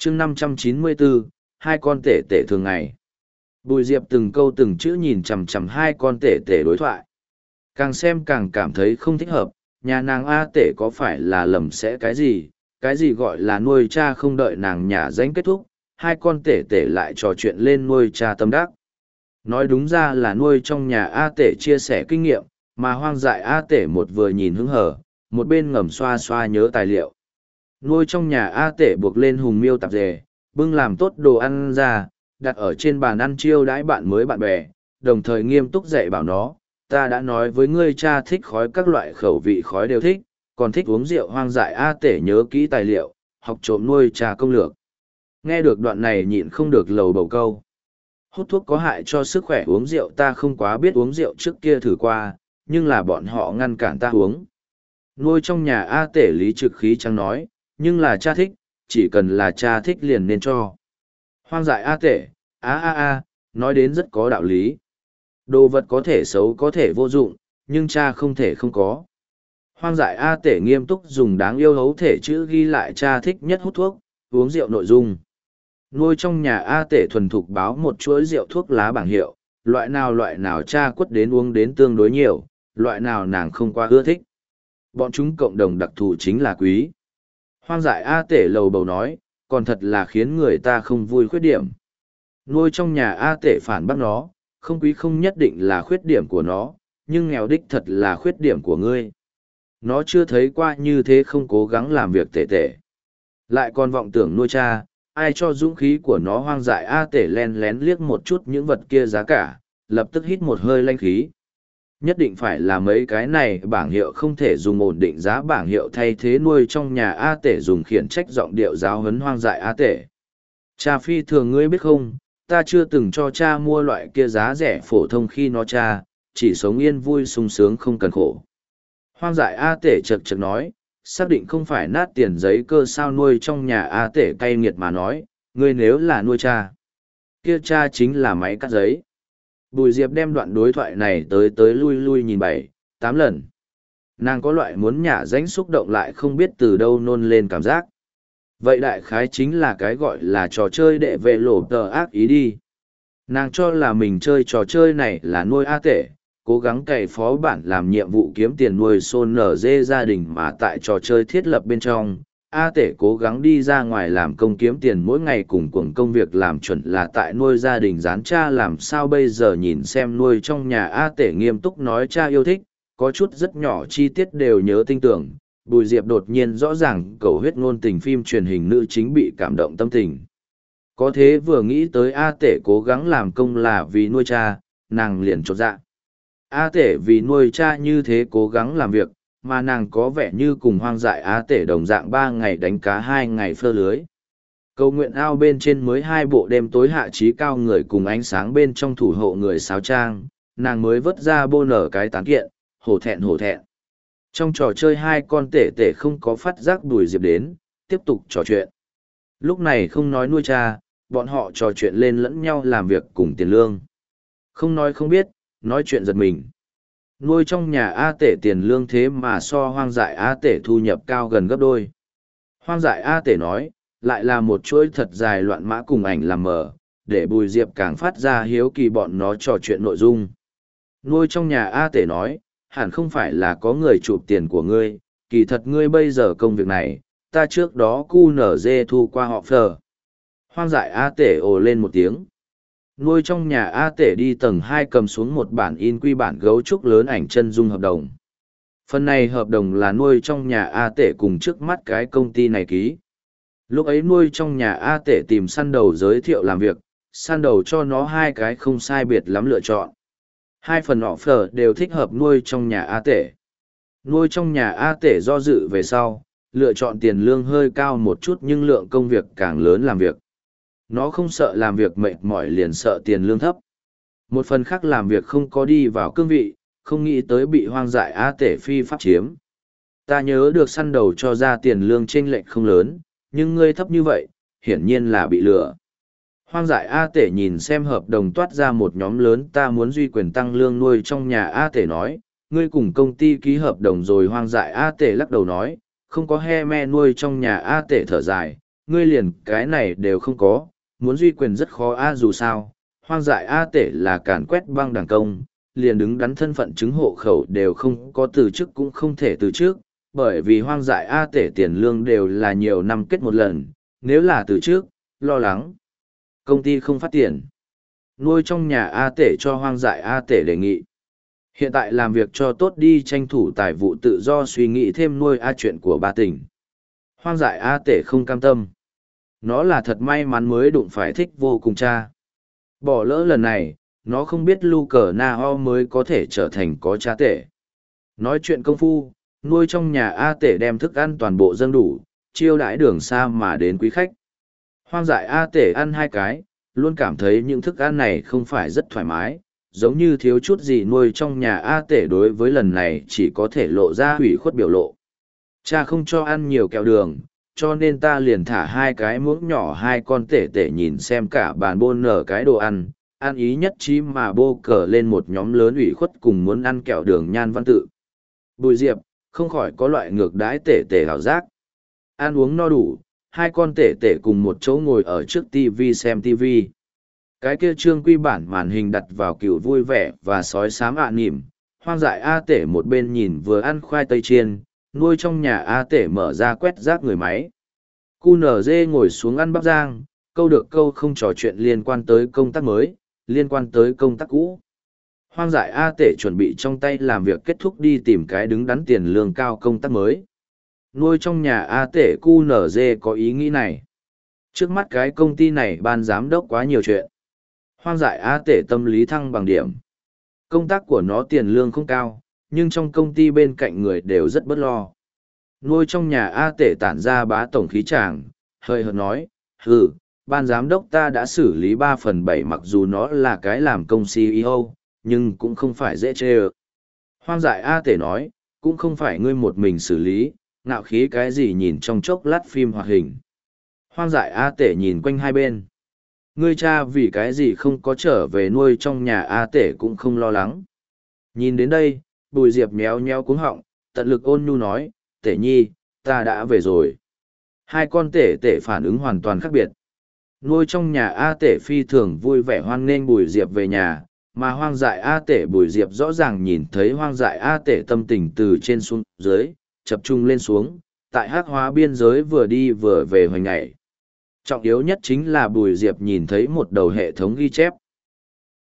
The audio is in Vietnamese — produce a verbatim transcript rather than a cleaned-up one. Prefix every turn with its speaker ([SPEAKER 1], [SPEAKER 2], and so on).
[SPEAKER 1] chương năm trăm chín mươi bốn, hai con tể tể thường ngày. Bùi Diệp từng câu từng chữ nhìn chằm chằm hai con tể tể đối thoại. Càng xem càng cảm thấy không thích hợp, nhà nàng A tể có phải là lầm sẽ cái gì, cái gì gọi là nuôi cha không đợi nàng nhà danh kết thúc, hai con tể tể lại trò chuyện lên nuôi cha tâm đắc. Nói đúng ra là nuôi trong nhà A tể chia sẻ kinh nghiệm, mà hoang dại A tể một vừa nhìn hứng hở, một bên ngầm xoa xoa nhớ tài liệu. Nuôi trong nhà A tể buộc lên hùng miêu tạp dề, bưng làm tốt đồ ăn ra, đặt ở trên bàn ăn chiêu đãi bạn mới bạn bè, đồng thời nghiêm túc dạy bảo nó, ta đã nói với ngươi cha thích khói các loại khẩu vị khói đều thích, còn thích uống rượu hoang dại A tể nhớ kỹ tài liệu, học trộm nuôi cha công lược. Nghe được đoạn này nhịn không được lầu bầu câu. Hút thuốc có hại cho sức khỏe uống rượu ta không quá biết uống rượu trước kia thử qua, nhưng là bọn họ ngăn cản ta uống. Nuôi trong nhà A tể lý trực khí chẳng nói, nhưng là cha thích, chỉ cần là cha thích liền nên cho. Hoang dại A tể, a a a, nói đến rất có đạo lý. Đồ vật có thể xấu có thể vô dụng, nhưng cha không thể không có. Hoang dại A tể nghiêm túc dùng đáng yêu hấu thể chữ ghi lại cha thích nhất hút thuốc, uống rượu nội dung. Nuôi trong nhà A tể thuần thục báo một chuỗi rượu thuốc lá bảng hiệu, loại nào loại nào cha quất đến uống đến tương đối nhiều, loại nào nàng không qua ưa thích. Bọn chúng cộng đồng đặc thù chính là quý. Hoang dại A tể lầu bầu nói, còn thật là khiến người ta không vui khuyết điểm. Nuôi trong nhà A tể phản bác nó, không quý không nhất định là khuyết điểm của nó, nhưng nghèo đích thật là khuyết điểm của ngươi. Nó chưa thấy qua như thế không cố gắng làm việc tệ tệ. Lại còn vọng tưởng nuôi cha, ai cho dũng khí của nó hoang dại A tể len lén liếc một chút những vật kia giá cả, lập tức hít một hơi lanh khí. Nhất định phải là mấy cái này bảng hiệu không thể dùng ổn định giá bảng hiệu thay thế nuôi trong nhà A tể dùng khiển trách giọng điệu giáo huấn hoang dại A tể. Cha phi thường ngươi biết không, ta chưa từng cho cha mua loại kia giá rẻ phổ thông khi nó cha, chỉ sống yên vui sung sướng không cần khổ. Hoang dại A tể chật chật nói, xác định không phải nát tiền giấy cơ sao nuôi trong nhà A tể cay nghiệt mà nói, ngươi nếu là nuôi cha, kia cha chính là máy cắt giấy. Bùi Diệp đem đoạn đối thoại này tới tới lui lui nhìn bảy, tám lần. Nàng có loại muốn nhả ránh xúc động lại không biết từ đâu nôn lên cảm giác. Vậy đại khái chính là cái gọi là trò chơi đệ vệ lộ tờ ác ý đi. Nàng cho là mình chơi trò chơi này là nuôi A tể, cố gắng cày phó bản làm nhiệm vụ kiếm tiền nuôi xôn nở dê gia đình mà tại trò chơi thiết lập bên trong. A tể cố gắng đi ra ngoài làm công kiếm tiền mỗi ngày cùng cuồng công việc làm chuẩn là tại nuôi gia đình gián cha làm sao bây giờ nhìn xem nuôi trong nhà A tể nghiêm túc nói cha yêu thích, có chút rất nhỏ chi tiết đều nhớ tinh tưởng. Bùi Diệp đột nhiên rõ ràng cầu huyết ngôn tình phim truyền hình nữ chính bị cảm động tâm tình. Có thế vừa nghĩ tới A tể cố gắng làm công là vì nuôi cha, nàng liền chột dạ. A tể vì nuôi cha như thế cố gắng làm việc, mà nàng có vẻ như cùng hoang dại A tể đồng dạng ba ngày đánh cá hai ngày phơ lưới. Cầu nguyện ao bên trên mới hai bộ đêm tối hạ trí cao người cùng ánh sáng bên trong thủ hộ người sáo trang, nàng mới vớt ra bô nở cái tán kiện, hổ thẹn hổ thẹn. Trong trò chơi hai con tể tể không có phát giác Bùi Diệp đến, tiếp tục trò chuyện. Lúc này không nói nuôi cha, bọn họ trò chuyện lên lẫn nhau làm việc cùng tiền lương. Không nói không biết, nói chuyện giật mình. Nuôi trong nhà A tể tiền lương thế mà so hoang dại A tể thu nhập cao gần gấp đôi. Hoang dại A tể nói, lại là một chuỗi thật dài loạn mã cùng ảnh làm mờ, để Bùi Diệp càng phát ra hiếu kỳ bọn nó trò chuyện nội dung. Nuôi trong nhà A tể nói, hẳn không phải là có người chụp tiền của ngươi, kỳ thật ngươi bây giờ công việc này, ta trước đó cu nở dê thu qua họ phờ. Hoang dại A tể ồ lên một tiếng. Nuôi trong nhà A tể đi tầng hai cầm xuống một bản in quy bản gấu trúc lớn ảnh chân dung hợp đồng. Phần này hợp đồng là nuôi trong nhà A tể cùng trước mắt cái công ty này ký. Lúc ấy nuôi trong nhà A tể tìm săn đầu giới thiệu làm việc, săn đầu cho nó hai cái không sai biệt lắm lựa chọn. Hai phần offer đều thích hợp nuôi trong nhà A tể. Nuôi trong nhà A tể do dự về sau, lựa chọn tiền lương hơi cao một chút nhưng lượng công việc càng lớn làm việc. Nó không sợ làm việc mệt mỏi liền sợ tiền lương thấp. Một phần khác làm việc không có đi vào cương vị, không nghĩ tới bị hoang dại A tể phi pháp chiếm. Ta nhớ được săn đầu cho ra tiền lương chênh lệch không lớn, nhưng ngươi thấp như vậy, hiển nhiên là bị lừa. Hoang dại A tể nhìn xem hợp đồng toát ra một nhóm lớn ta muốn duy quyền tăng lương nuôi trong nhà A tể nói, ngươi cùng công ty ký hợp đồng rồi hoang dại A tể lắc đầu nói, không có he me nuôi trong nhà A tể thở dài, ngươi liền cái này đều không có, muốn duy quyền rất khó a dù sao, hoang dại A tể là càn quét băng đảng công, liền đứng đắn thân phận chứng hộ khẩu đều không có từ chức cũng không thể từ chức, bởi vì hoang dại A tể tiền lương đều là nhiều năm kết một lần, nếu là từ trước, lo lắng. Công ty không phát tiền. Nuôi trong nhà A tể cho hoang dại A tể đề nghị. Hiện tại làm việc cho tốt đi tranh thủ tài vụ tự do suy nghĩ thêm nuôi A chuyện của ba tỉnh. Hoang dại A tể không cam tâm. Nó là thật may mắn mới đụng phải thích vô cùng cha. Bỏ lỡ lần này, nó không biết lu cờ na ho mới có thể trở thành có cha tể. Nói chuyện công phu, nuôi trong nhà A tể đem thức ăn toàn bộ dâng đủ, chiêu đãi đường xa mà đến quý khách. Hoang dại A tể ăn hai cái, luôn cảm thấy những thức ăn này không phải rất thoải mái, giống như thiếu chút gì nuôi trong nhà A tể đối với lần này chỉ có thể lộ ra hủy khuất biểu lộ. Cha không cho ăn nhiều kẹo đường, cho nên ta liền thả hai cái muỗng nhỏ hai con tể tể nhìn xem cả bàn bôn nở cái đồ ăn, ăn ý nhất trí mà bô cờ lên một nhóm lớn ủy khuất cùng muốn ăn kẹo đường nhan văn tự. Bùi Diệp, không khỏi có loại ngược đãi tể tể hảo giác. Ăn uống no đủ, hai con tể tể cùng một chỗ ngồi ở trước tivi xem tivi. Cái kia trương quy bản màn hình đặt vào cựu vui vẻ và sói xám ạ à nỉm, hoang dại A tể một bên nhìn vừa ăn khoai tây chiên, nuôi trong nhà A tể mở ra quét rác người máy. Cu nở dê ngồi xuống ăn bắp rang, câu được câu không trò chuyện liên quan tới công tác mới, liên quan tới công tác cũ. Hoang dại A tể chuẩn bị trong tay làm việc kết thúc đi tìm cái đứng đắn tiền lương cao công tác mới. Nuôi trong nhà A tể cu nở dê có ý nghĩ này. Trước mắt cái công ty này ban giám đốc quá nhiều chuyện. Hoang dại A tể tâm lý thăng bằng điểm. Công tác của nó tiền lương không cao, nhưng trong công ty bên cạnh người đều rất bất lo. Nuôi trong nhà A tể tản ra bá tổng khí tràng, hơi hợt nói, hừ, ban giám đốc ta đã xử lý ba phần bảy mặc dù nó là cái làm công xê e ô, nhưng cũng không phải dễ chê ơ. Hoang dại A tể nói, cũng không phải ngươi một mình xử lý, ngạo khí cái gì nhìn trong chốc lát phim hoạt hình. Hoang dại A tể nhìn quanh hai bên. Ngươi cha vì cái gì không có trở về nuôi trong nhà A tể cũng không lo lắng. Nhìn đến đây, Bùi Diệp méo méo cuống họng, tận lực ôn nhu nói, tể nhi, ta đã về rồi. Hai con tể tể phản ứng hoàn toàn khác biệt. Nuôi trong nhà A tể phi thường vui vẻ hoan nghênh Bùi Diệp về nhà, mà hoang dại A tể Bùi Diệp rõ ràng nhìn thấy hoang dại A tể tâm tình từ trên xuống dưới, chập trung lên xuống, tại hắc hóa biên giới vừa đi vừa về hoành ngày. Trọng yếu nhất chính là Bùi Diệp nhìn thấy một đầu hệ thống ghi chép.